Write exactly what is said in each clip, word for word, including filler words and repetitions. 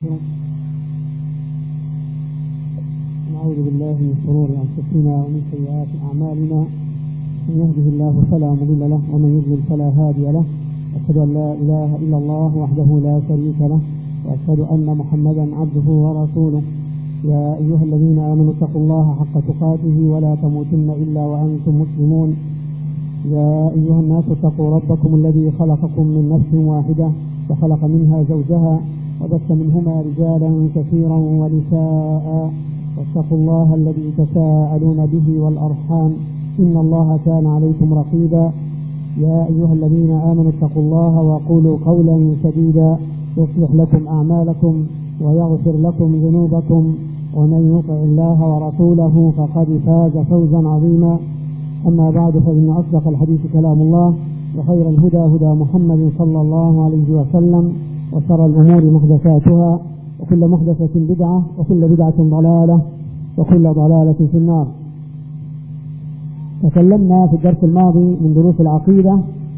نعوذ بالله من شرور أنفسنا ومن سيئات أعمالنا، من يهده الله فلا مضل له ومن يضلل فلا هادي له. أشهد أن لا إله إلا الله وحده لا شريك له، وأشهد أن محمدا عبده ورسوله. يا أيها الذين آمنوا اتقوا الله حق تقاته ولا تموتن إلا وأنتم مسلمون. يا أيها الناس اتقوا ربكم الذي خلقكم من نفس واحدة وخلق منها زوجها وبث منهما رجالا كثيرا ونساء، واتقوا الله الذي تساءلون به والأرحام إن الله كان عليكم رقيبا. يا أيها الذين آمنوا اتقوا الله وقولوا قولا سديدا يصلح لكم أعمالكم ويغفر لكم ذنوبكم، ومن يطع الله ورسوله فقد فاز فوزا عظيما. أما بعد، فإن أصدق الحديث كلام الله، وخير الهدى هدى محمد صلى الله عليه وسلم، وشر الأمور محدثاتها، وكل محدثة بدعة، وكل بدعة ضلالة، وكل ضلالة في النار. تكلمنا في الدرس الماضي من دروس العقيدة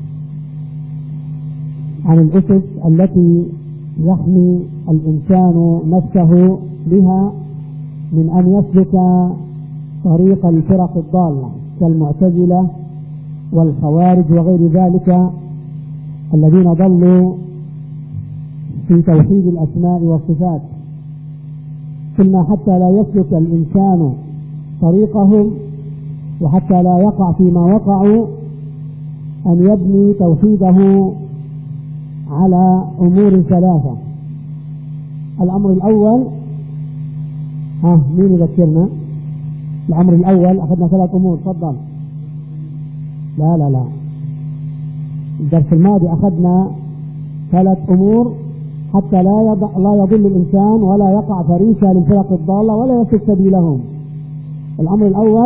عن الأسس التي يحمي الإنسان نفسه بها من أن يسلك طريق الفرق الضالة كالمعتزلة والخوارج وغير ذلك الذين ضلوا في توحيد الأسماء والصفات. قلنا حتى لا يسلك الإنسان طريقهم وحتى لا يقع فيما وقعوا أن يبني توحيده على أمور ثلاثة. الأمر الأول، ها مين يذكرنا؟ الأمر الأول أخذنا ثلاث أمور. تفضل. لا لا لا الدرس الماضي أخذنا ثلاث أمور حتى لا لا يضل الإنسان ولا يقع فريسة للفرق الضالة ولا يسلك سبيلهم. الأمر الأول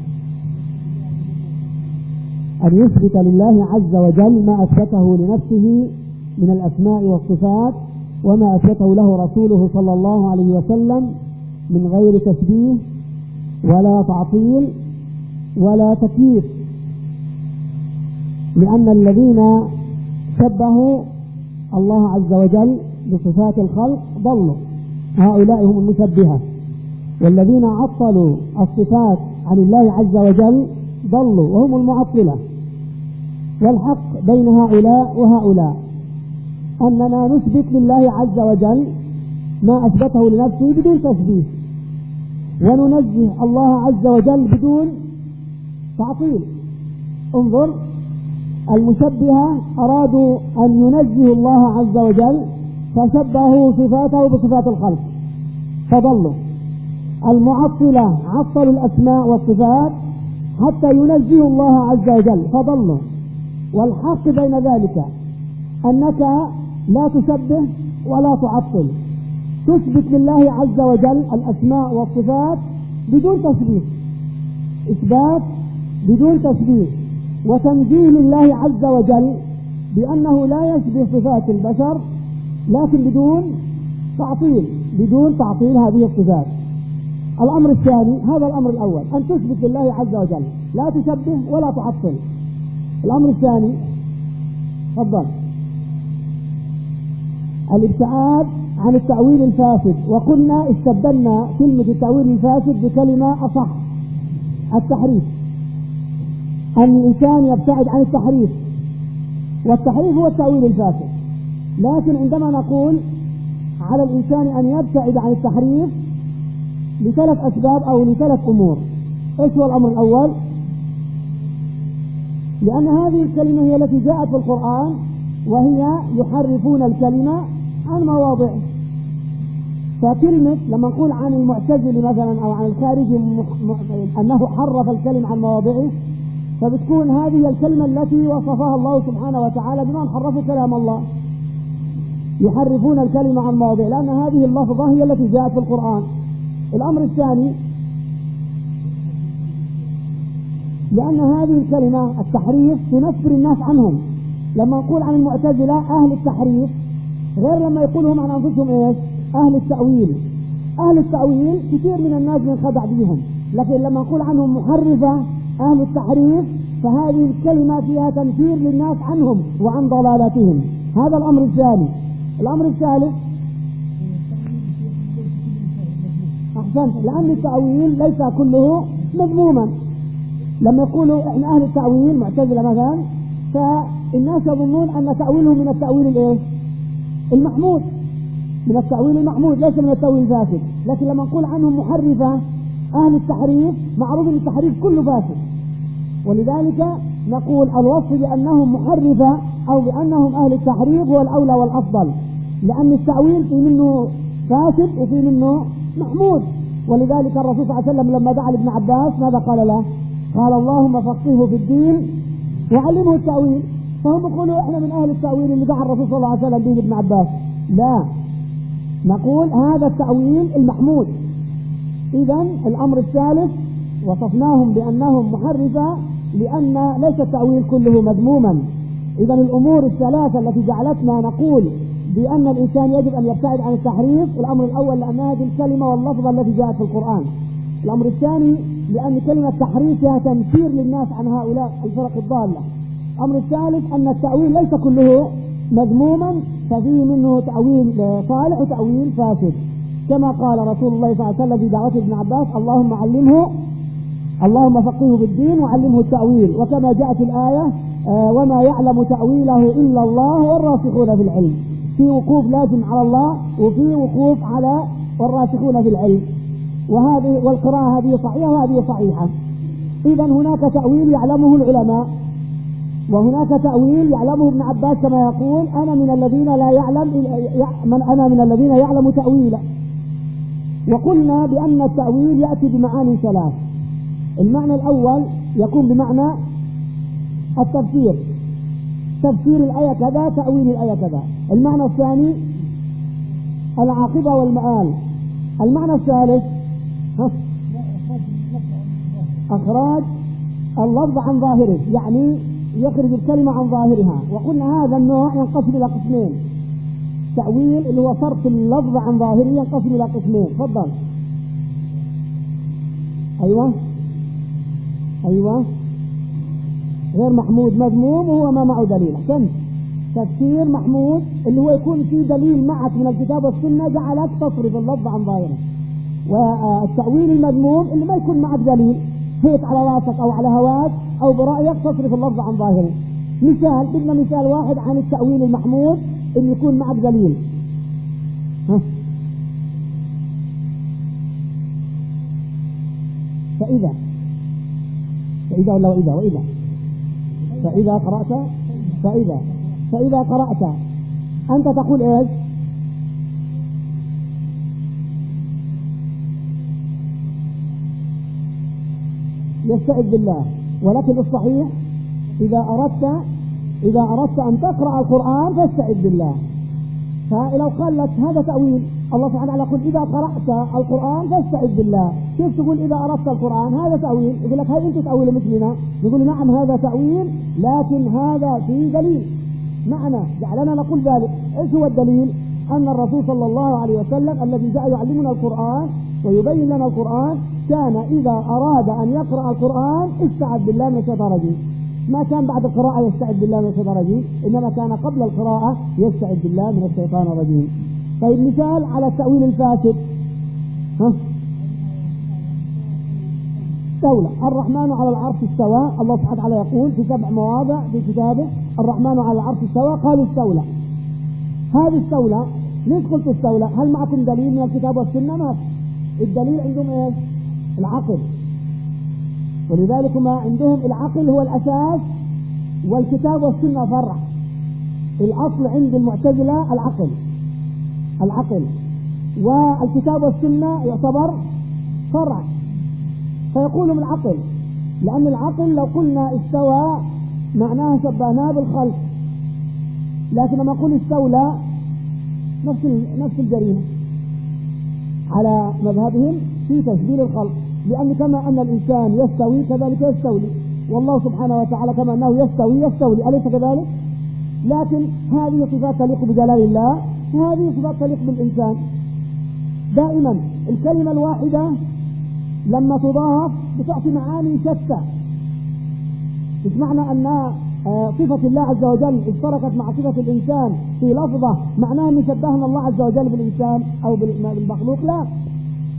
أن يثبت لله عز وجل ما أثبته لنفسه من الأسماء والصفات وما أثبته له رسوله صلى الله عليه وسلم من غير تشبيه ولا تعطيل ولا تكييف، لأن الذين شبهوا الله عز وجل بصفات الخلق ضلوا، هؤلاء هم المشبهة. والذين عطلوا الصفات عن الله عز وجل ضلوا وهم المعطلة. والحق بين هؤلاء وهؤلاء أننا نثبت لله عز وجل ما أثبته لنفسه بدون تشبيه، وننزه الله عز وجل بدون تعطيل. انظر، المشبهة أرادوا أن ينزهوا الله عز وجل فشبهوا صفاته بصفات الخلق فضلوا. المعطلة عطلوا الأسماء والصفات حتى ينزهوا الله عز وجل فضلوا. والحق بين ذلك أنك لا تشبه ولا تعطل، تثبت لله عز وجل الأسماء والصفات بدون تشبيه، إثبات بدون تشبيه، وتنزيه لله عز وجل بأنه لا يشبه صفات البشر لكن بدون تعطيل بدون تعطيل هذه الصفات. الأمر الثاني، هذا الأمر الأول، أن تثبت لله عز وجل لا تشبه ولا تعطل. الأمر الثاني، تفضل، الابتعاد عن التأويل الفاسد. وقلنا استبدلنا كلمة التأويل الفاسد بكلمة أصح، التحريف. أن الإنسان يبتعد عن التحريف، والتحريف هو التأويل الفاسد. لكن عندما نقول على الإنسان أن يبتعد عن التحريف لثلاث أسباب أو لثلاث أمور. إيش هو الأمر الأول؟ لأن هذه الكلمة هي التي جاءت في القرآن، وهي يحرفون الكلمة عن مواضعه. فكلمة لما نقول عن المعتزل مثلا أو عن الخارجي أنه حرف الكلمة عن مواضعه، فبتكون هذه الكلمة التي وصفها الله سبحانه وتعالى بما حرفوا كلام الله، يحرفون الكلمة عن مواضعه، لأن هذه اللفظة هي التي جاءت في القرآن. الأمر الثاني، لأن هذه الكلمة التحريف تنفر الناس عنهم. لما نقول عن المعتزلة أهل التحريف غير لما يقولهم عن أنفسهم إيش؟ أهل التأويل. أهل التأويل كثير من الناس ينخدع بهم، لكن لما نقول عنهم محرفة أهل التحريف فهذه الكلمة فيها تنفير للناس عنهم وعن ضلالاتهم. هذا الأمر الثاني. الأمر الثالث أحسنت، لأن التأويل ليس كله مذموما. لما يقولوا إحنا أهل التأويل معتزلة مثلا، فالناس يظنون أن تأويلهم من التأويل الإيه؟ المحمود، من التأويل المحمود ليس من التأويل الفاسد. لكن لما نقول عنهم محرفة أهل التحريف، معروف أن التحريف كله فاسد، ولذلك نقول الوصف بأنهم محرفة أو بأنهم أهل التحريف هو الأولى والأفضل، لأن التأويل في منه فاسد وفي منه محمود. ولذلك الرسول صلى الله عليه وسلم لما دعا لابن عباس ماذا قال له؟ قال اللهم فقهه في الدين وعلمه التأويل. فهم يقولوا احنا من اهل التأويل اللي دعا الرسول صلى الله عليه وسلم به لابن عباس. لا، نقول هذا التأويل المحمود. اذا الامر الثالث وصفناهم بانهم محرفة لان ليس التأويل كله مذموما. اذا الامور الثلاثة التي جعلتنا نقول بان الانسان يجب ان يبتعد عن التحريف: الامر الاول لان هذه الكلمة واللفظة التي جاءت في القرآن. الامر الثاني لان كلمة تحريف فيها تنفير للناس عن هؤلاء الفرق الضالة. الامر الثالث ان التأويل ليس كله مذموما، ففيه منه تأويل صالح وتأويل فاسد، كما قال رسول الله صلى الله عليه وسلم في دعوة ابن عباس: اللهم علمه اللهم فقهه بالدين وعلمه التأويل. وكما جاءت الآية: آه وما يعلم تأويله إلا الله والراسخون في العلم. في وقوف لازم على الله وفي وقوف على والراسخون في العلم، وهذه والقراءة هذه صحيحة وهذه صحيحة. إذا هناك تأويل يعلمه العلماء، وهناك تأويل يعلمه ابن عباس كما يقول: أنا من الذين لا يعلم من أنا من الذين يعلم تأويله. وقلنا بأن التأويل يأتي بمعاني ثلاث. المعنى الأول يكون بمعنى التفسير، تفسير الآية كذا، تأويل الآية كذا. المعنى الثاني العاقبة والمآل. المعنى الثالث أخراج اللفظ عن ظاهره، يعني يخرج الكلمة عن ظاهرها. وقلنا هذا النوع ينقسم إلى قسمين: تأويل اللي هو صرف اللفظ عن ظاهره ينقسم إلى قسمين. تفضل. أيوة أيوة غير محمود مذموم وهو ما معه دليل. كم تفسير محمود اللي هو يكون فيه دليل معك من الكتاب والسنة جعلك تصرف اللفظ عن ظاهره. والتأويل المذموم اللي ما يكون معك دليل، هيك على راسك أو على هواك أو برأيك تصرف اللفظ عن ظاهره. مثال، بدنا مثال واحد عن التأويل المحمود اللي يكون معك دليل. ها. فإذا فإذا ولا وإذا وإذا فإذا قرأت فإذا فإذا قرأت أنت تقول إيش؟ يستعذ بالله. ولكن الصحيح إذا أردت إذا أردت أن تقرأ القرآن فاستعذ بالله. فلو قال لك هذا تأويل، الله سبحانه وتعالى يقول إذا قرأت القرآن فاستعذ بالله. كيف تقول إذا أردت القرآن؟ هذا تأويل. يقول لك هل أنت تأويل مثلنا؟ نقول نعم هذا تأويل، لكن هذا فيه دليل معنا جعلنا نقول ذلك. إيش هو الدليل؟ أن الرسول صلى الله عليه وسلم الذي جاء يعلمنا القرآن ويبين لنا القرآن كان إذا أراد أن يقرأ القرآن استعذ بالله من الشيطان الرجيم. ما كان بعد القراءة يستعذ بالله من الشيطان الرجيم، إنما كان قبل القراءة يستعذ بالله من الشيطان الرجيم. طيب مثال على التأويل الفاسد. ها؟ استولى الرحمن على العرش استوى. الله سبحانه وتعالى يقول في سبع مواضع في كتابه: الرحمن على العرش استوى. قالوا استولى. هذه استولى، ليش قلت استولى؟ هل معكم دليل من الكتاب والسنة؟ ما الدليل عندهم ايش؟ العقل. ولذلك ما عندهم العقل هو الأساس والكتاب والسنة فرع. الأصل عند المعتزلة العقل العقل والكتاب والسنة يعتبر فرع، فيقولون العقل، لأن العقل لو قلنا استوى معناه شبهناه بالخلق، لكن لما نقول استولى نفس نفس الجريمة على مذهبهم في تشبيه الخلق، لأن كما أن الإنسان يستوي كذلك يستولي، والله سبحانه وتعالى كما أنه يستوي يستولي، أليس كذلك؟ لكن هذه صفات تليق بجلال الله وهذه صفات تليق بالإنسان. دائما الكلمة الواحدة لما تضاف بتعطي معاني شتى. مش معنى أن صفة الله عز وجل اشتركت مع صفة الإنسان في لفظة معناه أن شبهنا الله عز وجل بالإنسان أو بالمخلوق، لا،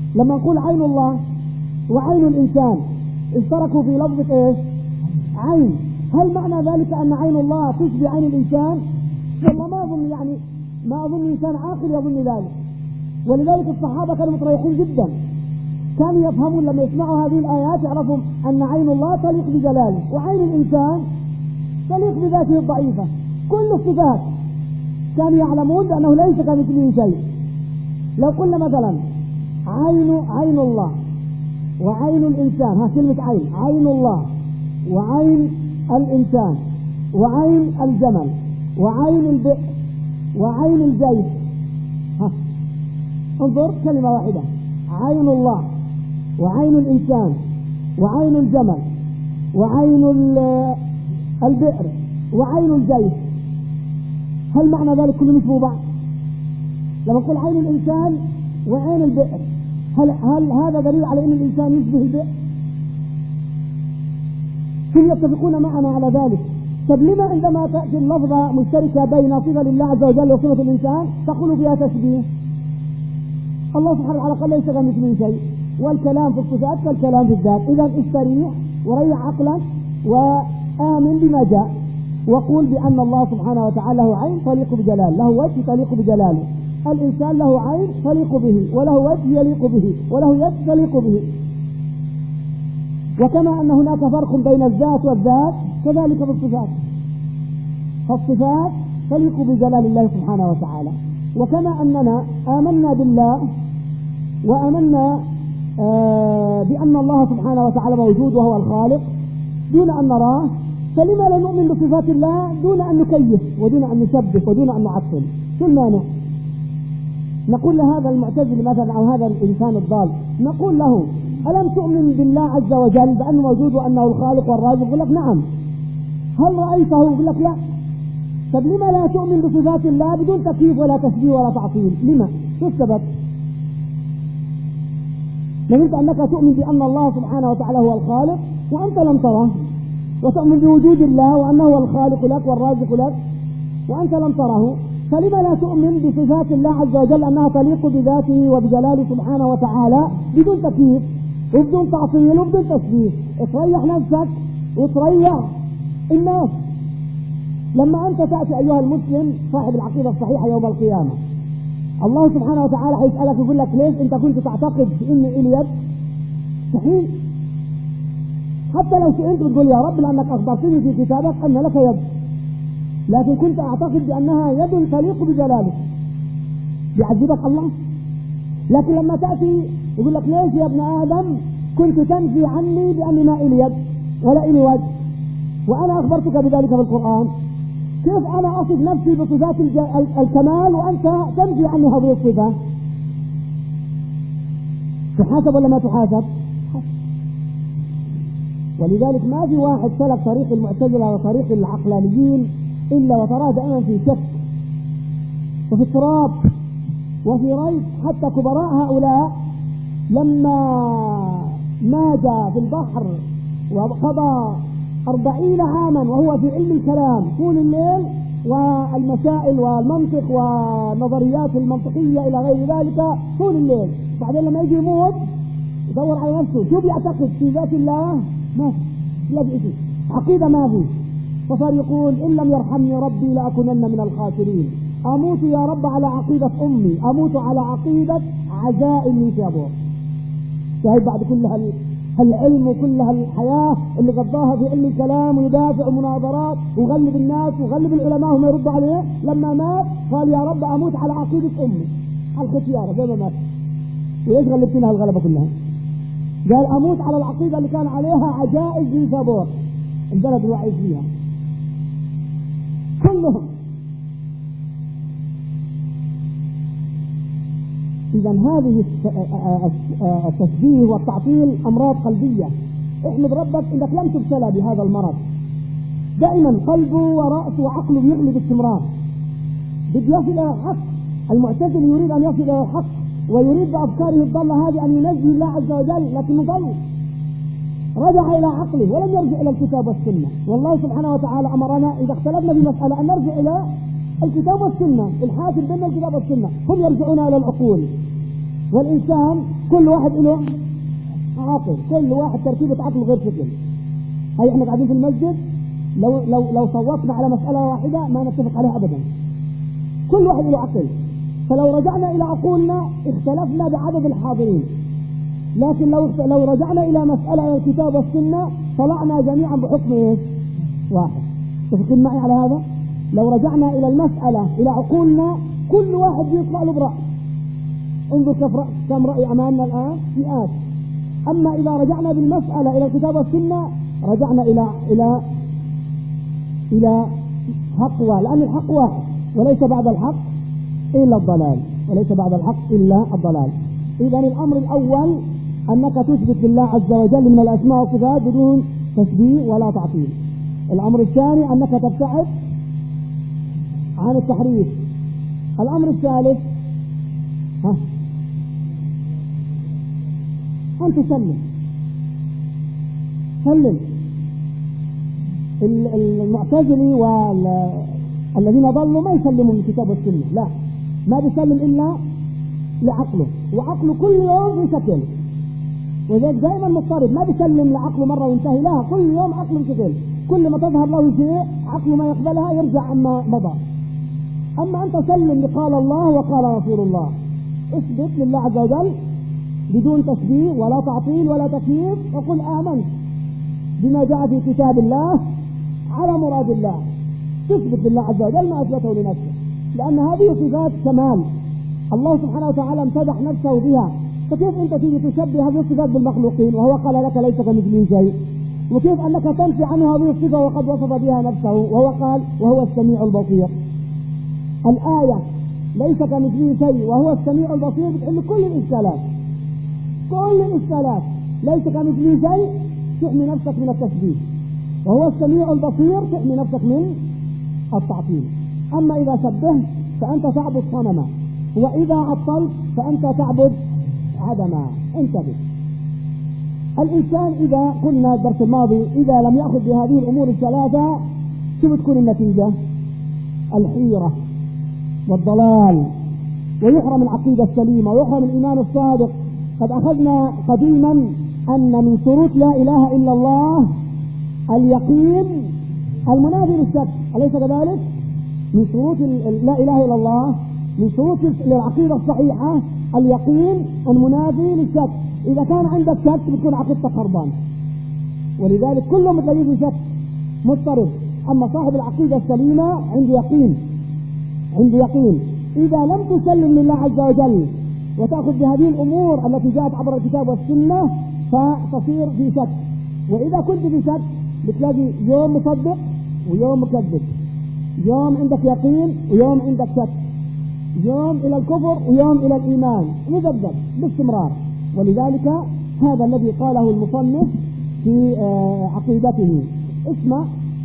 لما نقول عين الله وعين الإنسان اشتركوا في لفظة ايش؟ عين. هل معنى ذلك أن عين الله تشبه عين الإنسان؟ والله ما أظن، يعني ما أظن إنسان عاقل يظن ذلك. ولذلك الصحابة كانوا متريحين جدا، كانوا يفهمون لما يسمعوا هذه الآيات يعرفوا أن عين الله تليق بجلاله وعين الإنسان تليق بذاته الضعيفة. كل الصفات كانوا يعلمون بأنه ليس كمثله شيء. لو قلنا مثلا عين عين الله وعين الإنسان، ها كلمة عين، عين الله وعين الإنسان وعين الجمل وعين البئر وعين الجيش، ها انظر كلمة واحدة، عين الله وعين الإنسان وعين الجمل وعين البئر وعين الجيش. هل معنى ذلك كله يشبه بعض؟ لما نقول عين الإنسان وعين البئر، هل, هل هذا دليل على أن الإنسان يشبه البئر؟ هم يتفقون معنا على ذلك. طب لما عندما تأتي اللفظة مشتركة بين صفة لله عز وجل وصفة الإنسان تقول فيها تشبيه؟ الله سبحانه وتعالى قال ليس كمثله شيء، والكلام في الصفات كالكلام في الذات. إذا استريح وريح عقلا وآمن بما جاء، وقول بأن الله سبحانه وتعالى له عين تليق بجلاله، له وجه تليق بجلاله، الإنسان له عين تليق به وله وجه يليق به وله يد تليق به. وكما أن هناك فرق بين الذات والذات كذلك في الصفات، فالصفات تليق بجلال الله سبحانه وتعالى. وكما أننا آمنا بالله وآمنا آه بأن الله سبحانه وتعالى موجود وهو الخالق دون أن نراه، فلما لا نؤمن بصفات الله دون أن نكيف ودون أن نشبه ودون أن نعطل؟ شو المانع؟ نقول لهذا المعتزل مثلا أو هذا الإنسان الضال، نقول له ألم تؤمن بالله عز وجل بأنه موجود وأنه الخالق والرازق؟ يقول لك نعم. هل رأيته؟ يقول لك لا. طب لما لا تؤمن بصفات الله بدون تكييف ولا تشبيه ولا تعطيل؟ لما؟ شو السبب؟ نريد أنك تؤمن بأن الله سبحانه وتعالى هو الخالق وأنت لم تره، وتؤمن بوجود الله وأنه هو الخالق لك والرازق لك وأنت لم تره، فلما لا تؤمن بصفات الله عز وجل أنها تليق بذاته وبجلاله سبحانه وتعالى بدون تكييف وبدون تعطيل وبدون تشبيه؟ تريح نفسك وتريح الناس. لما أنت تأتي أيها المسلم صاحب العقيدة الصحيحة يوم القيامة، الله سبحانه وتعالى حيسألك يقول لك ليش أنت كنت تعتقد إن إلي يد؟ مستحيل. حتى لو سئلت بتقول يا رب لأنك أخبرتني في كتابك أن لك يد، لكن كنت أعتقد بأنها يد تليق بجلالك، يعذبك الله. لكن لما تأتي يقول لك ليش يا ابن آدم كنت تنفي عني بأني ما إلي يد ولا إلي وجه وأنا أخبرتك بذلك في القرآن؟ كيف أنا أصف نفسي بصفات الكمال وأنت تنفي عني هذه الصفة؟ تحاسب ولا ما تحاسب؟ ولذلك ما في واحد سلك طريق المعتزلة وطريق العقلانيين إلا وتراه دائما في شك وفي اضطراب وفي ريب. حتى كبراء هؤلاء لما ماج في البحر وقضى أربعين عاما وهو في علم الكلام طول الليل والمسائل والمنطق والنظريات المنطقية إلى غير ذلك طول الليل، بعدين لما يجي يموت يدور على نفسه شو بيعتقد في ذات الله؟ ما في، لا بإشي، عقيدة ما في. فصار يقول إن لم يرحمني ربي لأكونن من الخاسرين. أموت يا رب على عقيدة أمي، أموت على عقيدة عزائي في أبوه. شاهد بعد كل هالعلم وكل هالحياة اللي قضاها في علم الكلام ويدافع ومناظرات وغلب الناس وغلب العلماء وما يرد عليه، لما مات قال يا رب أموت على عقيدة أمي، على الختيارة زي ما مات. وليش غلبتنا هالغلبة كلها؟ قال أموت على العقيدة اللي كان عليها عجائز في سابور البلد اللي عايش فيها كلهم. إذا هذه التشبيه والتعطيل أمراض قلبية. احمد ربك إنك لم تبتلى بهذا المرض. دائما قلبه ورأسه وعقله يغلب باستمرار، بده يصل إلى الحق. المعتزل يريد أن يصل إلى الحق ويريد بأفكاره الضالة هذه أن ينزه الله عز وجل، لكنه ضل، رجع إلى عقله ولم يرجع إلى الكتاب والسنة. والله سبحانه وتعالى أمرنا إذا اختلفنا في مسألة أن نرجع إلى الكتاب والسنة. الحاكم بين الكتاب والسنة، هم يرجعون إلى العقول. والإنسان كل واحد له عقل، كل واحد تركيبة عقل غير شكل. هاي احنا قاعدين في المسجد لو لو لو صوتنا على مسألة واحدة ما نتفق عليها أبدا، كل واحد له عقل. فلو رجعنا إلى عقولنا اختلفنا بعدد الحاضرين، لكن لو لو رجعنا إلى مسألة إلى الكتاب والسنة طلعنا جميعا بحكم ايه؟ واحد. تفقين معي على هذا؟ لو رجعنا إلى المسألة إلى عقولنا كل واحد يطلع له برأي. انظر كم رأي أمامنا الآن مئات. أما إذا رجعنا بالمسألة إلى الكتاب والسنة رجعنا إلى إلى إلى حق واحد، لأن الحق واحد وليس بعد الحق إلا الضلال، وليس بعد الحق إلا الضلال. إذا الأمر الأول أنك تثبت لله عز وجل من الأسماء والصفات بدون تشبيه ولا تعطيل. الأمر الثاني أنك تبتعد عن التحريف. الأمر الثالث ها أن تسلم. سلم. المعتزلي والذين ضلوا ما يسلموا من الكتاب والسنة، لا، ما بيسلم إلا لعقله، وعقله كل يوم بشكل، وذلك دائما مضطرب، ما بيسلم لعقله مرة وينتهي، لا، كل يوم عقله بشكل، كل ما تظهر له شيء عقله ما يقبلها يرجع عما مضى. أما أنت سلم لقال الله وقال رسول الله، اثبت لله عز وجل بدون تشبيه ولا تعطيل ولا تكييف، وقل آمنت بما جاء في كتاب الله على مراد الله. تثبت لله عز وجل ما أثبته لنفسه، لأن هذه صفات كمال الله سبحانه وتعالى امتدح نفسه بها. فكيف أنت تيجي تشبه هذه الصفات بالمخلوقين وهو قال لك ليس كمثله شيء؟ وكيف أنك تنفي عنه هذه الصفة وقد وصف بها نفسه وهو قال وهو السميع البصير؟ الآية ليس كمثله شيء وهو السميع البصير بتحل كل الإشكالات، كل الإشكالات. ليس كمثله شيء تحمي نفسك من التشبيه، وهو السميع البصير تحمي نفسك من التعطيل. أما إذا شبهت فأنت تعبد صنما، وإذا عطلت فأنت تعبد عدما. انتبه. الإنسان إذا قلنا الدرس الماضي إذا لم يأخذ بهذه الأمور الثلاثة شو بتكون النتيجة؟ الحيرة والضلال، ويحرم العقيدة السليمة ويحرم الإيمان الصادق. قد أخذنا قديما أن من شروط لا إله إلا الله اليقين المنافي للشك، أليس كذلك؟ من شروط لا إله إلا الله، من شروط العقيدة الصحيحة اليقين المنافي للشك. إذا كان عندك شك بتكون عقيدتك خربان، ولذلك كل متليد شك مضطرب. أما صاحب العقيدة السليمة عنده يقين، عنده يقين. إذا لم تسلم لله عز وجل وتأخذ بهذه الأمور التي جاءت عبر الكتاب والسنة فتصير في شك. وإذا كنت في شك بتلاقي يوم مصدق ويوم مكذب، يوم عندك يقين ويوم عندك شك، يوم إلى الكفر ويوم إلى الإيمان، مذبذب باستمرار. ولذلك هذا الذي قاله المصنف في عقيدته. اسمع،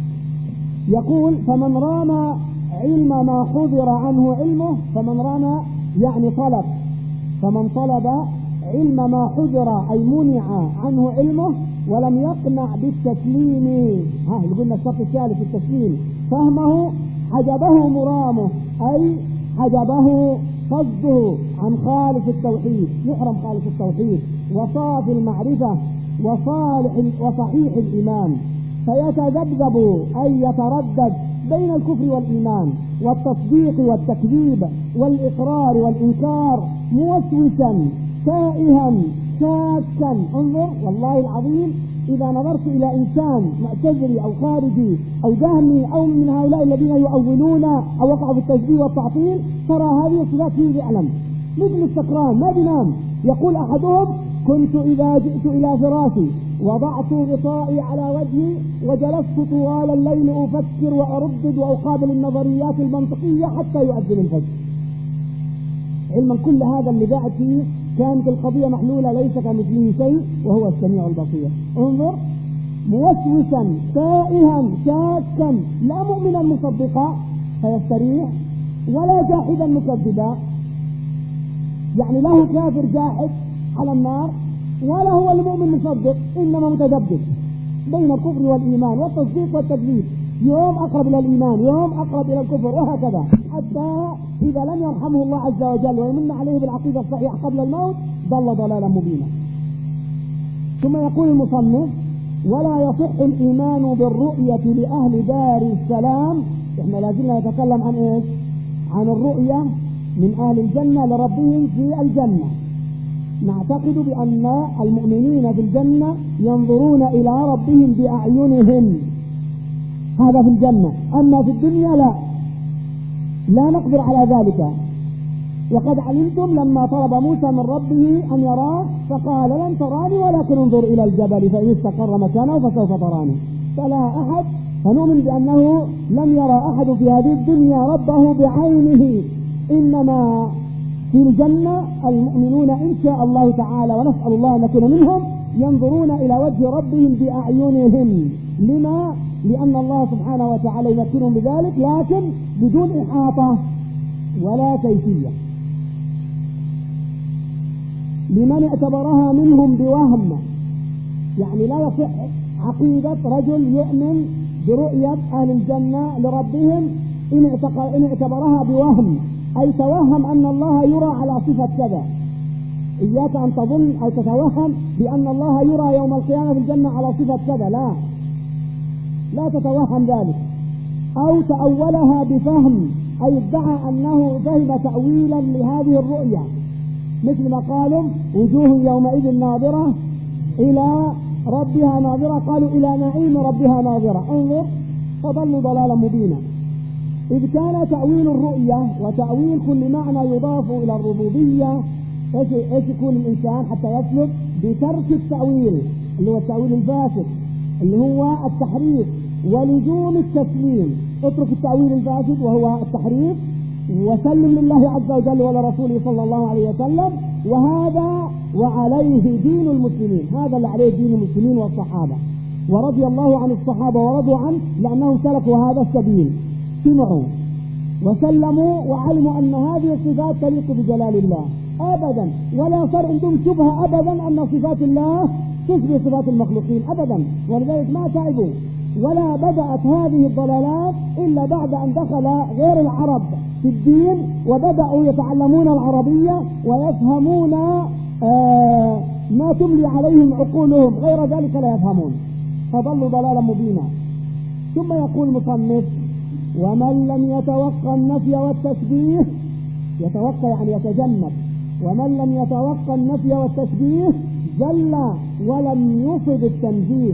يقول فمن رام علم ما حضر عنه علمه، فمن رام يعني طلب، فمن طلب علم ما حضر أي منع عنه علمه ولم يقنع بالتسليم، ها قلنا الشرط الثالث التسليم، فهمه حجبه مرامه أي حجبه قصده عن خالص التوحيد، يحرم خالص التوحيد وصافي المعرفة وصالح وصحيح الإيمان، فيتذبذب أي يتردد بين الكفر والإيمان والتصديق والتكذيب والإقرار والإنكار، موسوسا تائها شاكا. انظر والله العظيم إذا نظرت إلى إنسان معتزلي أو خارجي أو جهمي أو من هؤلاء الذين يؤولون أو وقعوا في التشبيه والتعطيل ترى هذه الصفات فيه يعلم، مثل السكران ما بينام. يقول أحدهم كنت إذا جئت إلى فراشي وضعت غطائي على وجهي وجلست طوال الليل أفكر وأردد وأقابل النظريات المنطقية حتى يؤذن الفجر، علما كل هذا اللي قاعد فيه كانت القضية محلولة ليس كمثله شيء وهو السميع البصير. انظر، موسوسا تائها شاكا، لا مؤمنا مصدقا فيستريح ولا جاحدا مكذبا، يعني له كافر جاحد على النار ولا هو المؤمن مصدق، إنما متذبذب بين الكفر والإيمان والتصديق والتكذيب، يوم أقرب إلى الإيمان يوم أقرب إلى الكفر، وهكذا حتى إذا لم يرحمه الله عز وجل ويمن عليه بالعقيدة الصحيحة قبل الموت ضل ضلالا مبينا. ثم يقول المصنف: ولا يصح الإيمان بالرؤية لأهل دار السلام. إحنا لازلنا نتكلم عن إيش؟ عن الرؤية من أهل الجنة لربهم في الجنة. نعتقد بأن المؤمنين في الجنة ينظرون إلى ربهم بأعينهم، هذا في الجنة. أما في الدنيا لا لا نقدر على ذلك. وقد علمتم لما طلب موسى من ربه أن يراه فقال: لن تراني ولكن انظر إلى الجبل فإن استقر مكانه فسوف تراني. فلا أحد، فنؤمن بأنه لم يرى أحد في هذه الدنيا ربه بعينه، إنما في الجنة المؤمنون إن شاء الله تعالى، ونسأل الله أن نكون منهم، ينظرون إلى وجه ربهم بأعينهم. لما؟ لأن الله سبحانه وتعالى يمكنهم بذلك، لكن بدون إحاطة ولا كيفية. لمن اعتبرها منهم بوهم، يعني لا يصح عقيدة رجل يؤمن برؤية أهل الجنة لربهم إن اعتبرها بوهم، أي توهم أن الله يرى على صفة كذا. إياك أن تظن أو تتوهم بأن الله يرى يوم القيامة في الجنة على صفة كذا، لا لا تتوهم ذلك. أو تأولها بفهم، أي ادعى أنه فهم تأويلا لهذه الرؤية، مثل ما قالوا: وجوه يومئذ ناظرة إلى ربها ناظرة، قالوا إلى نعيم ربها ناظرة. انظر، فضلوا ضلالا مبينا. إذ كان تأويل الرؤية وتأويل كل معنى يضاف إلى الربوبية، إيش يكون الإنسان حتى يسلك؟ بترك التأويل اللي هو التأويل الفاسد، اللي هو التحريف، ولزوم التسليم. اترك التأويل الفاسد وهو التحريف، وسلم لله عز وجل ولرسوله صلى الله عليه وسلم. وهذا وعليه دين المسلمين، هذا اللي عليه دين المسلمين والصحابة، ورضي الله عن الصحابة ورضوا عنه لأنهم سلكوا هذا السبيل، سمعوا وسلموا وعلموا أن هذه الصفات تليق بجلال الله أبدا، ولا صار عندهم شبهة أبدا أن صفات الله تشبه صفات المخلوقين أبدا. ولذلك ما تعبوا، ولا بدأت هذه الضلالات إلا بعد أن دخل غير العرب في الدين وبدأوا يتعلمون العربية ويفهمون آه ما تملي عليهم عقولهم، غير ذلك لا يفهمون، فضلوا ضلالا مبينا. ثم يقول المصنف: ومن لم يتوقع النفي والتشبيه، يتوقع يعني يتجنب، ومن لم يتوقع النفي والتشبيه زل ولم يفض التنزيه.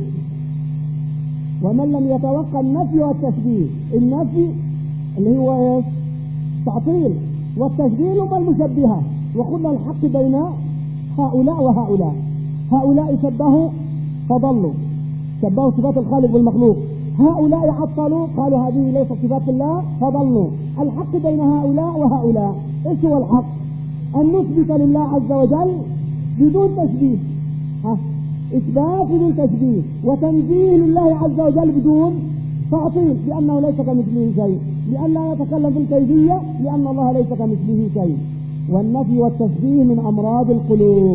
ومن لم يتوقع النفي والتشبيه، النفي اللي هو ايش؟ تعطيل، والتشبيه هم المشبهة. وقلنا الحق بين هؤلاء وهؤلاء، هؤلاء شبهوا فضلوا، شبهوا صفات الخالق والمخلوق، هؤلاء عطلوا قالوا هذه ليست صفات الله فضلوا. الحق بين هؤلاء وهؤلاء ايش هو الحق؟ أن نثبت لله عز وجل بدون تشبيه، ها إثبات بدون تشبيه، وتنزيه لله عز وجل بدون تعطيل، لأنه ليس كمثله شيء، لأن لا يتكلم بالكيفية، لأن الله ليس كمثله شيء. والنفي والتشبيه من أمراض القلوب.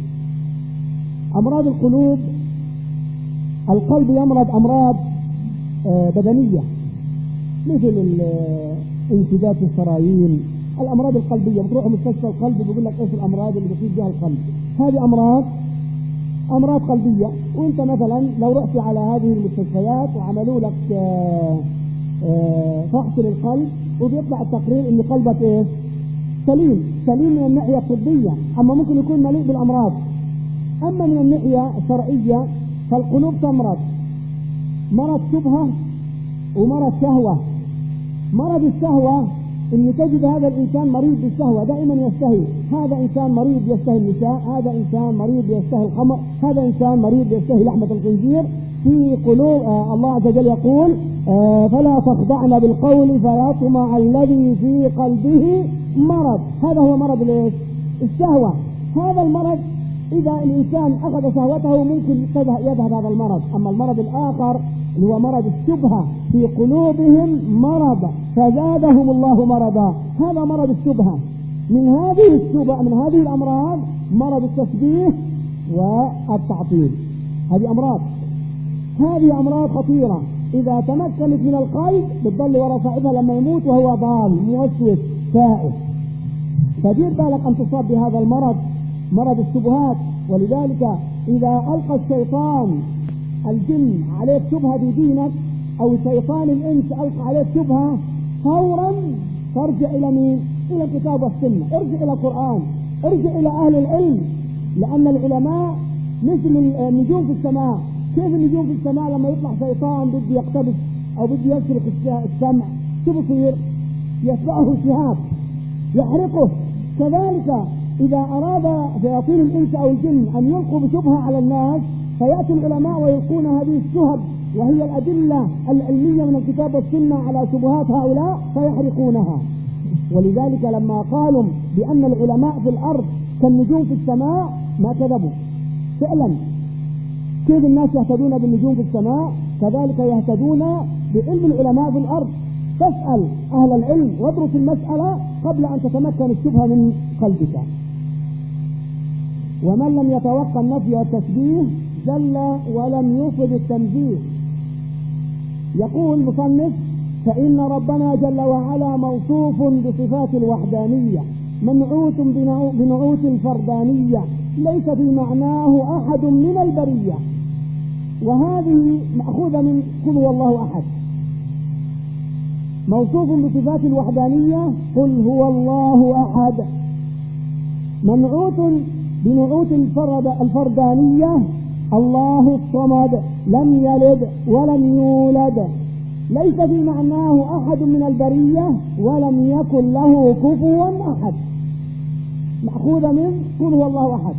أمراض القلوب، القلب يمرض أمراض بدنية مثل انسداد الشرايين، الأمراض القلبية. بتروح مستشفى القلب بيقول لك ايش الأمراض اللي بتصيب بها القلب، هذه أمراض أمراض قلبية. وانت مثلا لو رحت على هذه المستشفيات وعملوا لك فحص للقلب وبيطلع التقرير ان قلبك ايه؟ سليم، سليم من الناحية الطبية، اما ممكن يكون مليء بالأمراض. اما من الناحية الشرعية فالقلوب تمرض، مرض شبهة ومرض شهوة. مرض الشهوة ان تجد هذا الانسان مريض بالشهوة، دائما يشتهي، هذا انسان مريض يشتهي النساء، هذا انسان مريض يشتهي الخمر، هذا انسان مريض يشتهي لحمة الخنزير. في قلوب آه الله عز وجل يقول: آه فلا تخضعن بالقول فيطمع الذي في قلبه مرض. هذا هو مرض الايش؟ الشهوة. هذا المرض اذا الانسان اخذ شهوته ممكن يذهب هذا المرض. اما المرض الاخر اللي هو مرض الشبهة، في قلوبهم مرض فزادهم الله مرضا، هذا مرض الشبهة. من هذه الشبهة، من هذه الأمراض مرض التشبيه والتعطيل. هذه أمراض، هذه أمراض خطيرة. إذا تمكنت من القلب بتضل ورا صاحبها لما يموت وهو ضال موسوس تائه. فدير بالك أن تصاب بهذا المرض، مرض الشبهات. ولذلك إذا ألقى الشيطان الجن عليك شبهة بدينك أو شيطان الإنس ألقى عليك شبهة، فورا ترجع إلى مين؟ إلى الكتاب والسنة، ارجع إلى القرآن، ارجع إلى أهل العلم. لأن العلماء مثل النجوم في السماء. كيف النجوم في السماء لما يطلع شيطان بده يقتبس أو بده يسرق السمع شو بصير؟ يتبعه شهاب يحرقه. كذلك إذا أراد شياطين الإنس أو الجن أن يلقوا بشبهة على الناس، فيأتي العلماء ويلقون هذه الشهب وهي الأدلة العلمية من الكتاب والسنة على شبهات هؤلاء فيحرقونها. ولذلك لما قالوا بأن العلماء في الأرض كالنجوم في السماء ما كذبوا فعلا. كيف الناس يهتدون بالنجوم في السماء كذلك يهتدون بعلم العلماء في الأرض. تسأل أهل العلم وادرس المسألة قبل أن تتمكن الشبهة من قلبك. ومن لم يتوقع النفي والتشبيه زل ولم يفد التنزيه. يقول المصنف: فإن ربنا جل وعلا موصوف بصفات الوحدانية منعوت بنعوت الفردانية ليس في معناه أحد من البرية. وهذه مأخوذة من قل هو الله أحد. موصوف بصفات الوحدانية قل هو الله أحد، منعوت بنعوت الفرد الفردانية الله الصمد لم يلد ولم يولد ليس في معناه أحد من البرية ولم يكن له كفوا أحد. مأخوذة من قل هو الله أحد.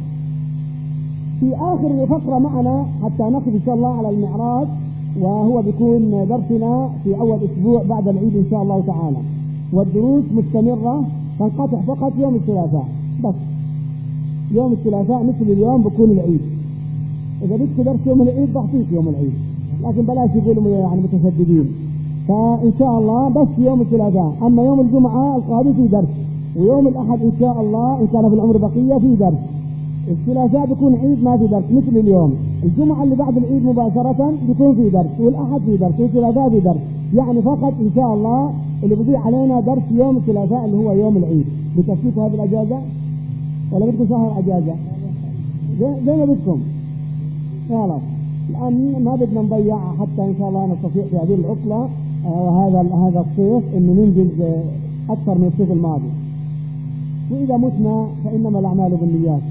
في آخر الفقرة معنا حتى نقف إن شاء الله على المعراج، وهو بيكون درسنا في أول أسبوع بعد العيد إن شاء الله تعالى، والدروس مستمرة تنقطع فقط يوم الثلاثاء بس. يوم الثلاثاء مثل اليوم بيكون العيد. إذا بدك درس يوم العيد بعطيك يوم العيد، لكن بلاش يقولوا يعني متشددين. فإن شاء الله بس يوم الثلاثاء. أما يوم الجمعة القادم في درس، ويوم الأحد إن شاء الله إن كان في العمر بقية في درس. الثلاثاء بيكون عيد ما في درس مثل اليوم. الجمعة اللي بعد العيد مباشرة بيكون في درس، والأحد في درس، والثلاثاء في درس. يعني فقط إن شاء الله اللي بيضيع علينا درس يوم الثلاثاء اللي هو يوم العيد. بتفكيكوا هذه الأجازة ولا بدكم شهر أجازة؟ زي ما بدكم خلاص. الآن ما بدنا نضيع حتى إن شاء الله نستطيع في هذه العطلة وهذا آه هذا الصيف إنه ننجز آه أكثر من الصيف الماضي. وإذا متنا فإنما الأعمال بالنيات.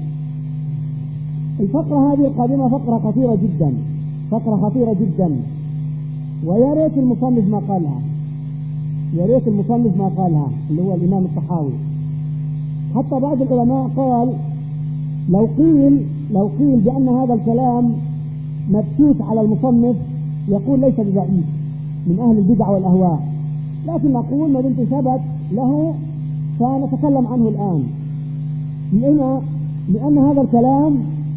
الفقرة هذه القادمة فقرة خطيرة جدا، فقرة خطيرة جدا، ويا ريت المصنف ما قالها، يا ريت المصنف ما قالها اللي هو الإمام الطحاوي. حتى بعض العلماء قال لو قيل لو قيل بأن هذا الكلام مبثوث على المصنف يقول ليس ببعيد من أهل البدع والأهواء، لكن نقول ما دمت ثبت له فنتكلم عنه الآن. لأن لأن هذا الكلام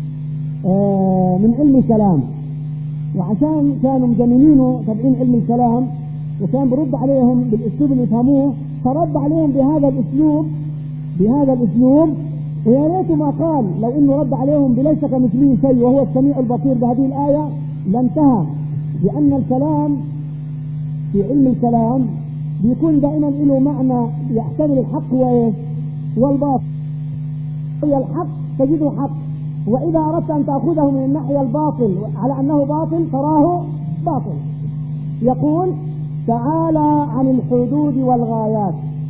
آه من علم الكلام، وعشان كانوا مجننينه تبعين علم الكلام وكان برد عليهم بالأسلوب اللي يفهموه، فرد عليهم بهذا الأسلوب بهذا الأسلوب ويا ريت ما قال. لو إنه رد عليهم بليس كمثله شيء وهو السميع البصير بهذه الآية لانتهى. لأن الكلام في علم الكلام بيكون دائما له معنى يحتمل الحق والباطل. هي الحق تجده حق، وإذا أردت أن تأخذه من الناحية الباطل على أنه باطل تراه باطل. يقول تعالى عن الحدود والغايات،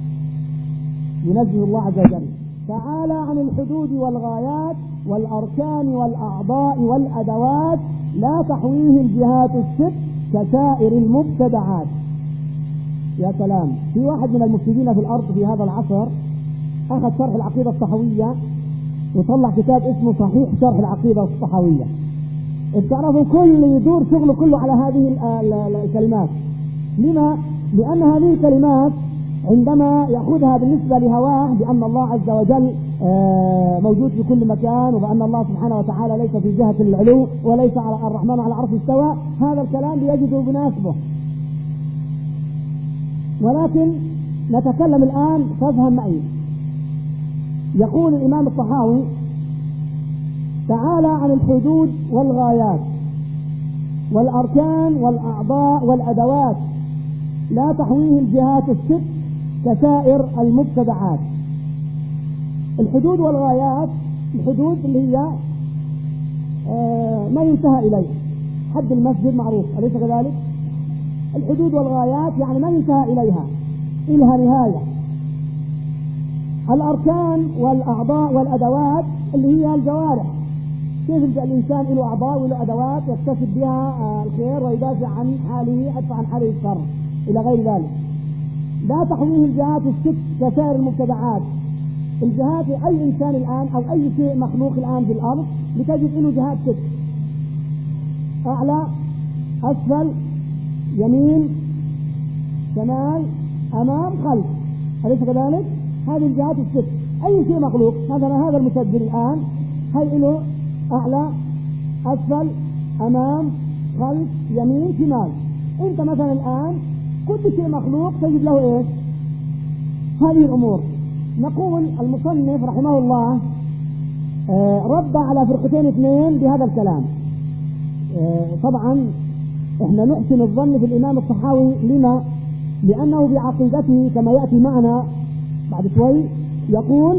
ينزه الله عز وجل تعالى عن الحدود والغايات والأركان والأعضاء والأدوات لا تحويه الجهات الست كسائر المبتدعات. يا سلام، في واحد من المفسدين في الأرض في هذا العصر أخذ شرح العقيدة الطحاوية وطلع كتاب اسمه صحيح شرح العقيدة الطحاوية. بتعرفوا كل يدور شغله كله على هذه الكلمات. لما؟ لأن هذه الكلمات عندما يأخذها بالنسبة لهواه بأن الله عز وجل موجود في كل مكان، وبأن الله سبحانه وتعالى ليس في جهة العلو وليس على الرحمن على العرش استوى، هذا الكلام بيجده بناسبه. ولكن نتكلم الآن فافهم معي. يقول الإمام الطحاوي تعالى عن الحدود والغايات والأركان والأعضاء والأدوات لا تحويه الجهات الست كسائر المبتدعات. الحدود والغايات، الحدود اللي هي آه ما ينتهى إليه، حد المسجد معروف أليس كذلك؟ الحدود والغايات يعني ما ينتهى إليها، إلها نهاية. الأركان والأعضاء والأدوات اللي هي الجوارح، كيف الإنسان له أعضاء وله أدوات يكتسب بها الخير ويدافع عن حاله، يدفع عن حاله الشر إلى غير ذلك. لا تحويه الجهات الست كسائر المبتدعات. الجهات أي إنسان الآن أو أي شيء مخلوق الآن في الأرض لتجد له جهات ست: أعلى، أسفل، يمين، شمال، أمام، خلف، أليس كذلك؟ هذه الجهات الست. أي شيء مخلوق، مثلا هذا المسجل الآن هي له أعلى، أسفل، أمام، خلف، يمين، شمال. أنت مثلا الآن كل شيء مخلوق تجد له إيش؟ هذه الأمور. نقول المصنف رحمه الله آه رد على فرقتين اثنين بهذا الكلام. آه طبعا احنا نحسن الظن في الإمام الطحاوي، لما؟ لأنه بعقيدته كما يأتي معنا بعد شوي يقول: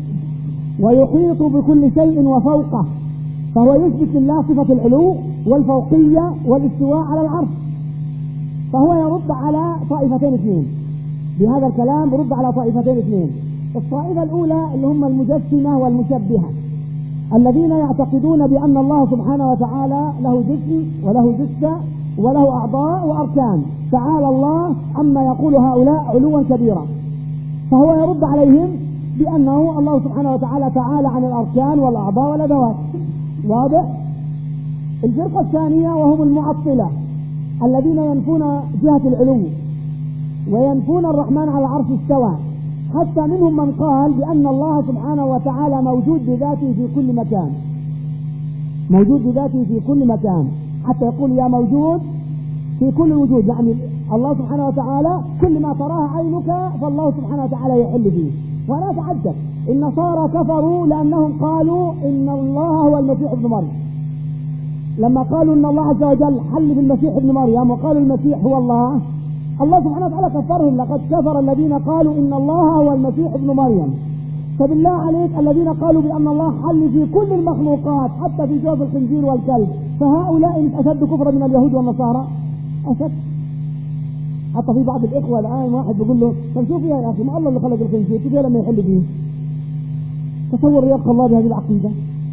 ويحيط بكل شيء وفوقه، فهو يثبت لله صفة العلو والفوقية والاستواء على العرش. فهو يرد على طائفتين اثنين بهذا الكلام، يرد على طائفتين اثنين. الطائفة الأولى اللي هم المجسمة والمشبهة، الذين يعتقدون بأن الله سبحانه وتعالى له جسم وله جثة وله أعضاء وأركان، تعالى الله عما يقول هؤلاء علوا كبيرا. فهو يرد عليهم بأنه الله سبحانه وتعالى تعالى عن الأركان والأعضاء والأدوات. واضح؟ الفرقة الثانية وهم المعطلة، الذين ينفون جهة العلو وينفون الرحمن على العرش استوى، حتى منهم من قال بأن الله سبحانه وتعالى موجود بذاته في كل مكان، موجود بذاته في كل مكان، حتى يقول يا موجود في كل وجود، يعني الله سبحانه وتعالى كل ما تراه عينك فالله سبحانه وتعالى يحل فيه. ولا تعجب، النصارى كفروا لأنهم قالوا إن الله هو المسيح ابن مريم، لما قالوا إن الله عز وجل حل بالمسيح ابن مريم وقالوا المسيح هو الله، الله سبحانه وتعالى كفرهم: لقد كفر الذين قالوا إن الله هو المسيح ابن مريم. فبالله عليك الذين قالوا بأن الله حل في كل المخلوقات حتى في جوف الخنزير والكلب، فهؤلاء مش أشد كفرا من اليهود والنصارى؟ أشد. حتى في بعض الإخوة الآن واحد بيقول له: طب شوف يا أخي، ما الله اللي خلق الخنزير، كيف لما يحل فيه؟ تصور يبقى الله بهذه العقيدة،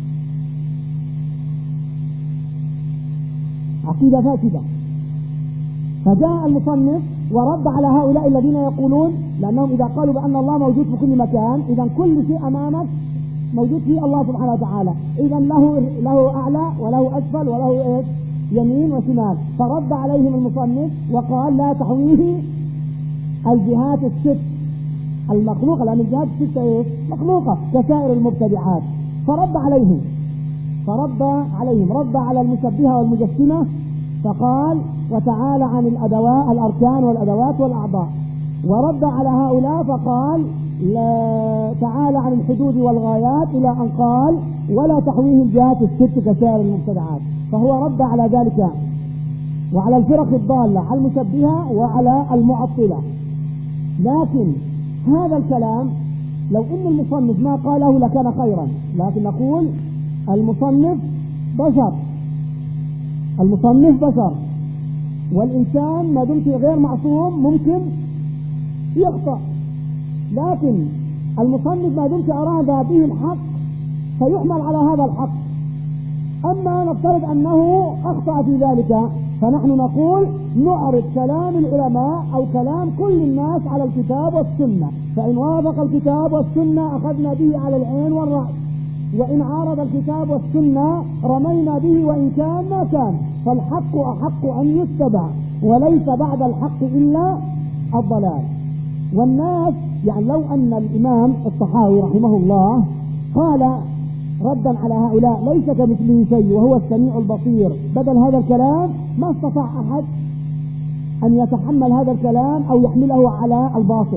عقيدة فاسدة. فجاء المصنف ورد على هؤلاء الذين يقولون، لأنهم إذا قالوا بأن الله موجود في كل مكان إذا كل شيء أمامك موجود فيه الله سبحانه وتعالى، إذا له له أعلى وله أسفل وله إيه؟ يمين وشمال. فرد عليهم المصنف وقال: لا تحويه الجهات الست المخلوقة، لأن الجهات الست إيه؟ مخلوقة كسائر المبتدعات. فرد عليهم فرد عليهم رد على المشبهة والمجسمة فقال: وتعالى عن الأدوات الأركان والأدوات والأعضاء. ورد على هؤلاء فقال: لا تعالى عن الحدود والغايات، إلى أن قال: ولا تحويه الجهات الست كسائر المبتدعات. فهو رد على ذلك وعلى الفرق الضالة، على المشبهة وعلى المعطلة. لكن هذا الكلام لو إن المصنف ما قاله لكان خيرا، لكن نقول المصنف بشر، المصنف بشر، والإنسان ما دمت غير معصوم ممكن يخطأ، لكن المصنف ما دمت أراد به الحق فيحمل على هذا الحق. أما نفترض أنه أخطأ في ذلك فنحن نقول نعرض كلام العلماء أو كلام كل الناس على الكتاب والسنة، فإن وافق الكتاب والسنة أخذنا به على العين والرأس، وإن عارض الكتاب والسنة رمينا به وإن كان ما كان. فالحق أحق أن يتبع، وليس بعد الحق إلا الضلال. والناس يعني لو أن الإمام الطحاوي رحمه الله قال ردا على هؤلاء ليس كمثله شيء وهو السميع البصير بدل هذا الكلام، ما استطاع أحد أن يتحمل هذا الكلام أو يحمله على الباطل.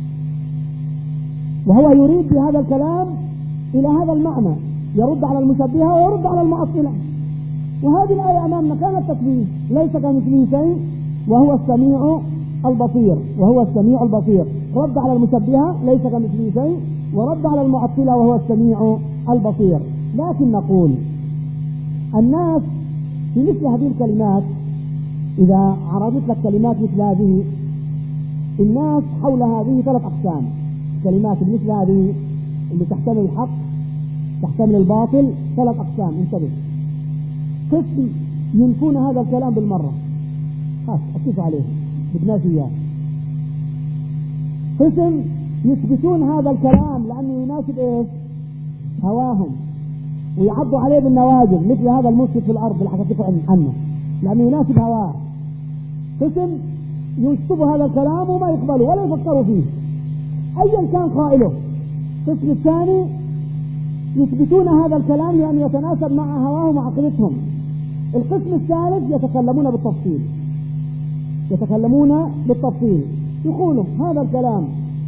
وهو يريد بهذا الكلام إلى هذا المعنى، يرد على المشبهة ويرد على المعطلة. وهذه الآية أمامنا كانت تكفيه، ليس كمثله شيء وهو السميع البصير، وهو السميع البصير. رد على المشبهة ليس كمثله شيء، ورد على المعطلة وهو السميع البصير. لكن نقول الناس في مثل هذه الكلمات، إذا عرضت لك كلمات مثل هذه، الناس حول هذه ثلاث أقسام. كلمات مثل هذه اللي تحتمل الحق تحتمل الباطل ثلاث أقسام، انتبه. قسم ينفون هذا الكلام بالمرة، خلاص أكيد عليه بدناش إياه. قسم يثبتون هذا الكلام لأنه يناسب إيش؟ هواهم، ويعضوا عليه بالنواجذ مثل هذا المفسد في الأرض اللي حكيت عنه لأنه يناسب هواه. قسم يشطبوا هذا الكلام وما يقبلوا ولا يفكروا فيه أيا كان قائله. القسم الثاني يثبتون هذا الكلام لأنه يتناسب مع هواهم وعقيدتهم. القسم الثالث يتكلمون بالتفصيل يتكلمون بالتفصيل يقولوا هذا الكلام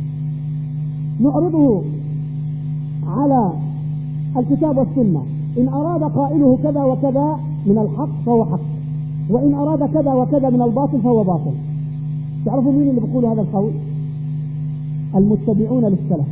نعرضه على الكتاب والسنة، إن أراد قائله كذا وكذا من الحق فهو حق، وإن أراد كذا وكذا من الباطل فهو باطل. تعرفوا مين اللي بيقول هذا القول؟ المتبعون للسلف.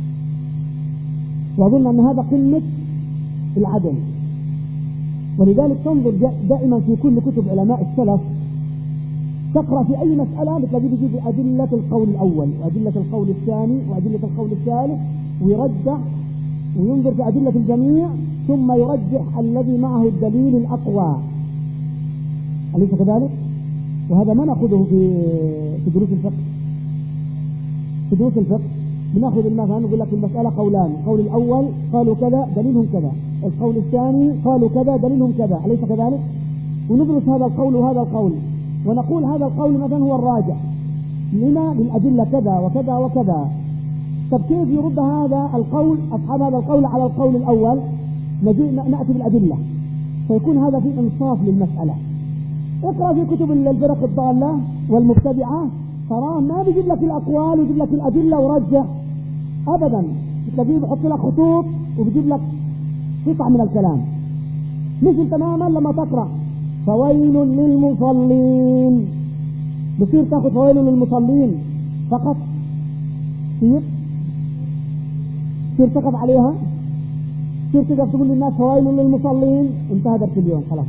وأظن أن هذا قمة العدل، ولذلك تنظر دائما في كل كتب علماء السلف، تقرأ في أي مسألة بتلاقيه بيجيب أدلة القول الأول وأدلة القول الثاني وأدلة القول الثالث، ويرجح وينظر في أدلة الجميع ثم يرجح الذي معه الدليل الأقوى. أليس كذلك؟ وهذا ما نأخذه في في دروس الفقه. في دروس الفقه بناخذ المثلا نقول لك المسألة قولان، القول الأول قالوا كذا دليلهم كذا، القول الثاني قالوا كذا دليلهم كذا، أليس كذلك؟ وندرس هذا القول وهذا القول ونقول هذا القول مثلا هو الراجح لما للأدلة كذا وكذا وكذا. طب كيف يرد هذا القول أصحاب هذا القول على القول الأول؟ نجي نأتي بالأدلة فيكون هذا في إنصاف للمسألة. اقرأ في كتب الفرق الضالة والمبتدعة تراه ما بيجيب لك الأقوال ويجيب لك الأدلة ورجح أبدا، تلاقيه بيحط لك خطوط وبيجيب لك قطع من الكلام. مثل تماما لما تقرأ فويل للمصلين بصير تاخذ فويل للمصلين فقط تصير تصير تقف عليها، تصير تقدر تقول للناس فويل للمصلين، انتهى درس اليوم خلاص.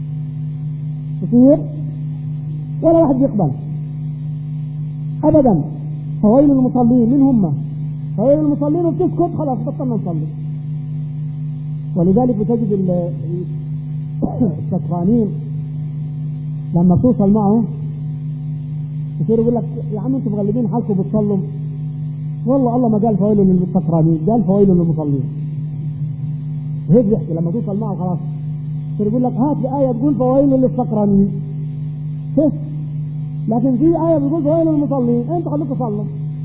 تصير ولا واحد يقبل ابدا. فويل للمصلين من هم؟ فويل للمصلين وبتسكت خلاص بطلنا نصلي. ولذلك بتجد السكرانين لما توصل معه يصير يقول لك يا عم انتم مغلبين حالكم بتصلوا، والله الله ما قال فويل للسكرانين قال فويل للمصلين. هيك بيحكي لما توصل معه خلاص يصير يقول لك هات لي آية تقول فويل للسكرانين كيف؟ لكن في آية بتقول فويل للمصلين، انتوا خليكم تصلوا.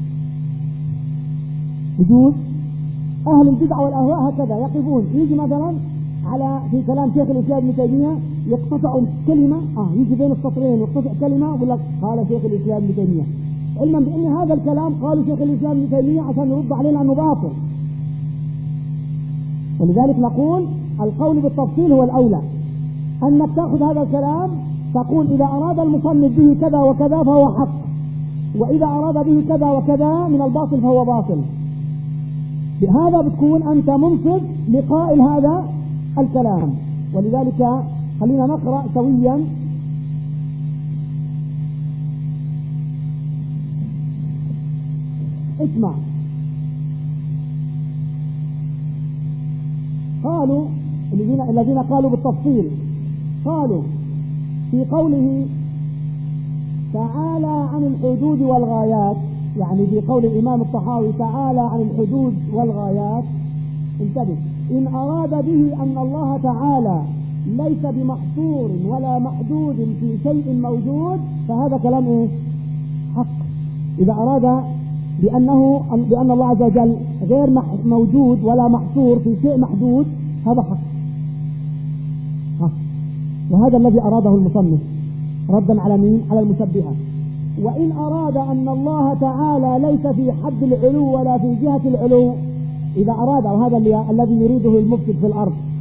يجوز أهل البدع والأهواء هكذا يقفون، يجي مثلا على في كلام شيخ الإسلام ابن تيمية يقتطع كلمة اه يجي بين السطرين يقتطع كلمة ويقول لك قال شيخ الإسلام ابن تيمية، علما بأن هذا الكلام قال شيخ الإسلام ابن تيمية عشان يرد علينا أنه باطل. ولذلك نقول القول بالتفصيل هو الأولى، أنك تأخذ هذا الكلام تقول إذا أراد المصنف به كذا وكذا فهو حق، وإذا أراد به كذا وكذا من الباطل فهو باطل. بهذا بتكون أنت منصف لقائل هذا الكلام. ولذلك خلينا نقرأ سويا اسمع. قالوا الذين الذين قالوا بالتفصيل قالوا في قوله تعالى عن الحدود والغايات، يعني في قول الإمام الطحاوي تعالى عن الحدود والغايات، انتبه، إن أراد به أن الله تعالى ليس بمحصور ولا محدود في شيء موجود فهذا كلام إيه؟ حق. إذا أراد بأنه بأن الله عز وجل غير موجود ولا محصور في شيء محدود هذا حق. ها. وهذا الذي أراده المصنف ردا على مين؟ على المشبهة. وإن أراد أن الله تعالى ليس في حد العلو ولا في جهة العلو، إذا أراد وهذا الذي يريده المفسد في الأرض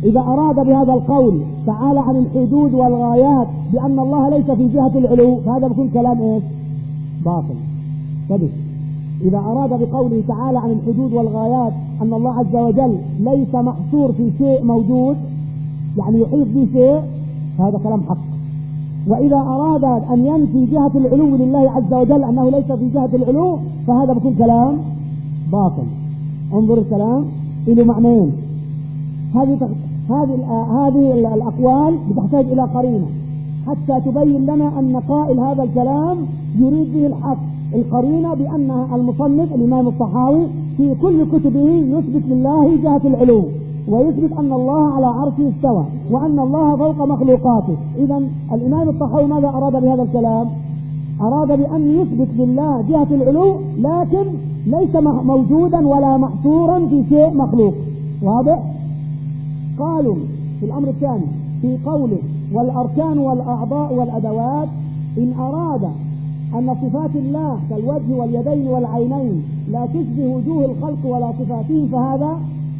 إذا أراد بهذا القول تعالى عن الحدود والغايات بأن الله ليس في جهة العلو، فهذا بكون كلام إيش؟ باطل. كذب. إذا أراد بقوله تعالى عن الحدود والغايات أن الله عز وجل ليس محصور في شيء موجود، يعني يحيط به شيء، هذا كلام حق. وإذا أراد أن ينفي جهة العلو لله عز وجل أنه ليس في جهة العلو، فهذا بكون كلام باطل. انظر الكلام له معنيين. هذه هذه هذه الأقوال بتحتاج إلى قرينة حتى تبين لنا أن قائل هذا الكلام يريد به الحق. القرينة بأن المصنف الإمام الطحاوي في كل كتبه يثبت لله جهة العلو، ويثبت أن الله على عرشه استوى، وأن الله فوق مخلوقاته. إذا الإمام الطحاوي ماذا أراد بهذا الكلام؟ أراد بأن يثبت لله جهة العلو، لكن ليس موجودا ولا محصورا في شيء مخلوق. واضح؟ قالوا في الأمر الثاني في قوله والأركان والأعضاء والأدوات، إن أراد أن صفات الله كالوجه واليدين والعينين لا تشبه وجوه الخلق ولا صفاتهم فهذا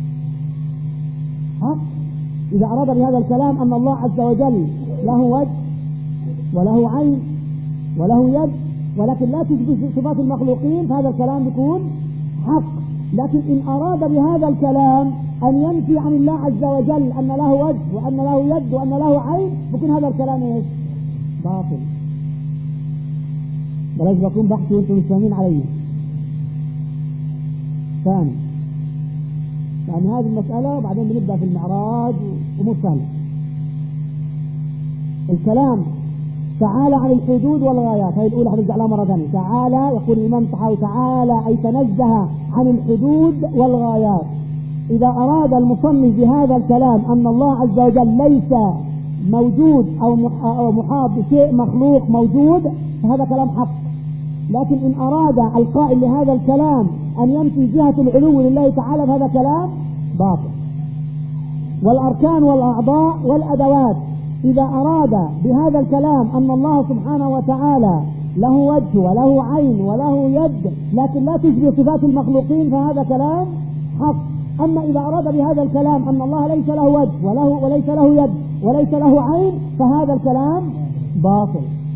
حق. إذا أراد بهذا الكلام أن الله عز وجل له وجه وله عين وله يد ولكن لا تشبه صفات المخلوقين، فهذا الكلام يكون حق. لكن إن أراد بهذا الكلام أن ينفي عن الله عز وجل أن له وجه وأن له يد وأن له عين، بكون هذا الكلام إيش؟ باطل. بلاش بكون بحثي وانتم مش فاهمين علي. ثاني، يعني هذه المسألة بعدين بنبدأ في المعراج وأمور سهلة. الكلام تعالى عن الحدود والغايات، هذه الأولى حنرجع لها مرة ثانية. تعالى يقول الإمام الطحاوي تعالى أي تنزه عن الحدود والغايات. إذا أراد المصنف بهذا الكلام أن الله عز وجل ليس موجود أو محاط بشيء مخلوق موجود، فهذا كلام حق. لكن إن أراد القائل لهذا الكلام أن ينفي جهة العلو لله تعالى، فهذا كلام باطل. والأركان والأعضاء والأدوات، إذا أراد بهذا الكلام أن الله سبحانه وتعالى له وجه وله عين وله يد لكن لا تشبه صفات المخلوقين، فهذا كلام حق. أما إذا أراد بهذا الكلام أن الله ليس له وجه وله وليس له يد وليس له عين، فهذا الكلام باطل.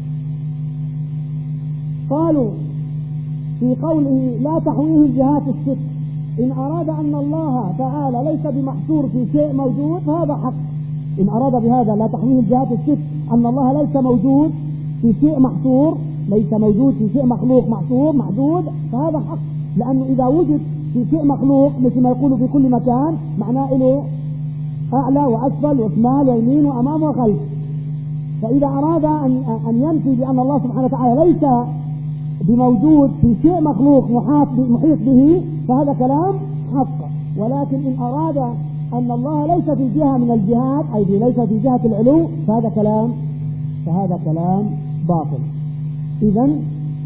قالوا في قوله لا تحويه الجهات الست، إن أراد أن الله تعالى ليس بمحصور في شيء موجود فهذا حق. إن أراد بهذا لا تحويه الجهات الست أن الله ليس موجود في شيء محصور، ليس موجود في شيء مخلوق محصور محدود، فهذا حق. لأنه إذا وجد في شيء مخلوق مثل ما يقول في كل مكان، معناه له أعلى وأسفل وشمال ويمين وأمام وخلف. فإذا أراد أن أن ينفي بأن الله سبحانه وتعالى ليس بموجود في شيء مخلوق محاط محيط به، فهذا كلام حق. ولكن إن أراد أن الله ليس في جهة من الجهات أي ليس في جهة العلو، فهذا كلام فهذا كلام باطل. إذن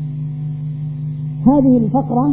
هذه الفقرة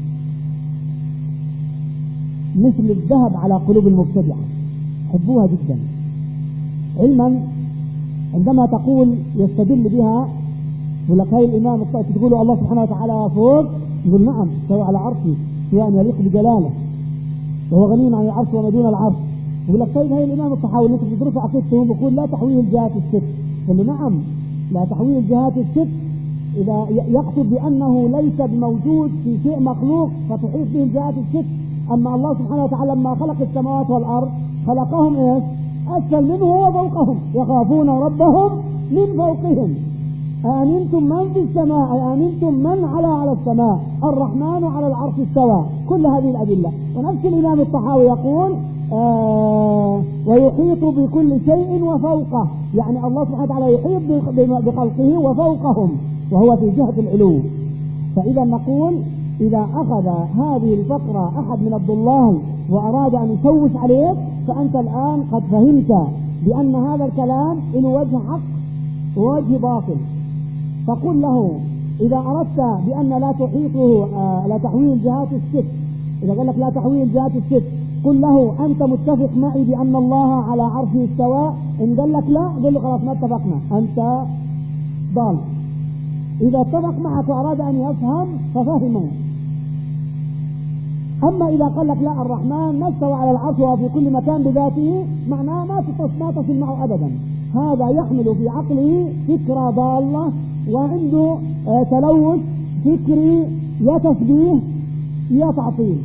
مثل الذهب على قلوب المبتدعة، حبوها جدا. علما عندما تقول يستدل بها يقول لك هاي الإمام تقول الله سبحانه وتعالى فوق، يقول نعم استوى على عرشه سواء يليق بجلاله وهو غني عن العرش وما دون العرش. يقول لك طيب هاي الإمام الطحاوي اللي انت بتدرسوا عقيدتهم بيقول لا تحويه الجهات الست. يقول له نعم لا تحويه الجهات الست إذا يقصد بأنه ليس بموجود في شيء مخلوق فتحيط به الجهات الست. أما الله سبحانه وتعالى لما خلق السماوات والأرض خلقهم إيش؟ أسفل منه وفوقهم يخافون ربهم من فوقهم. آمنتم من في السماء آمنتم من على على السماء الرحمن على العرش استوى. كل هذه الأدلة. ونفس الإمام الطحاوي يقول آه ويحيط بكل شيء وفوقه، يعني الله سبحانه وتعالى يحيط بخلقه وفوقهم وهو في جهة العلو. فإذا نقول إذا أخذ هذه الفقرة أحد من الضلال وأراد أن يشوش عليك، فأنت الآن قد فهمت بأن هذا الكلام له وجه حق ووجه باطل. فقل له إذا أردت بأن لا تحيطه آه لا تحويه الجهات الست، إذا قال لك لا تحويه الجهات الست قل له أنت متفق معي بأن الله على عرشه استوى. إن قال لك لا قل له خلاص ما اتفقنا، أنت ضال. إذا اتفق معك وأراد أن يفهم ففهمه. أما إذا قال لك لا الرحمن ما استوى على العرش وهو في كل مكان بذاته، معناه ما ما تصل معه أبدا. هذا يحمل في عقله فكرة ضالة، وعنده آه تلوث فكري، يا تشبيه يا تعطيل.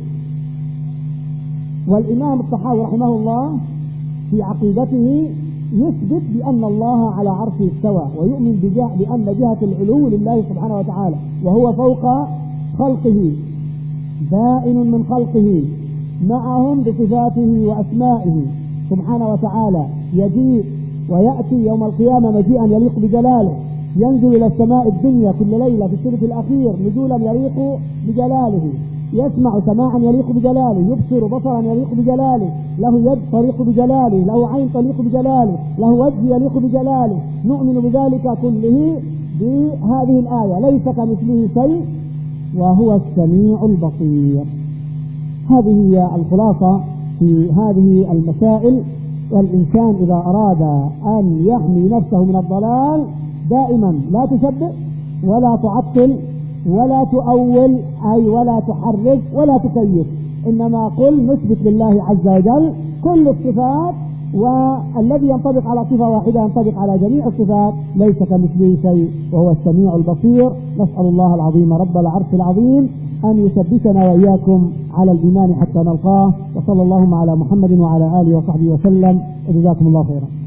والإمام الطحاوي رحمه الله في عقيدته يثبت بأن الله على عرشه استوى، ويؤمن بأن جهة العلو لله سبحانه وتعالى، وهو فوق خلقه بائن من خلقه معهم بصفاته وأسمائه سبحانه وتعالى. يجيء ويأتي يوم القيامة مجيئا يليق بجلاله، ينزل إلى السماء الدنيا كل ليلة في الثلث الأخير نزولا يليق بجلاله، يسمع سماعا يليق بجلاله، يبصر بصرا يليق بجلاله، له يد تليق بجلاله، له عين تليق بجلاله، له وجه يليق بجلاله. نؤمن بذلك كله بهذه الآية: ليس كمثله شيء وهو السميع البصير. هذه هي الخلاصة في هذه المسائل. والإنسان إذا أراد أن يحمي نفسه من الضلال دائما لا تشبه ولا تعطل ولا تؤول، أي ولا تحرف ولا تكيف، إنما قل نثبت لله عز وجل كل الصفات، والذي ينطبق على صفة واحدة ينطبق على جميع الصفات. ليس كمثله شيء وهو السميع البصير. نسأل الله العظيم رب العرش العظيم أن يثبتنا وإياكم على الإيمان حتى نلقاه. وصلى اللهم على محمد وعلى آله وصحبه وسلم، وجزاكم الله خيرا.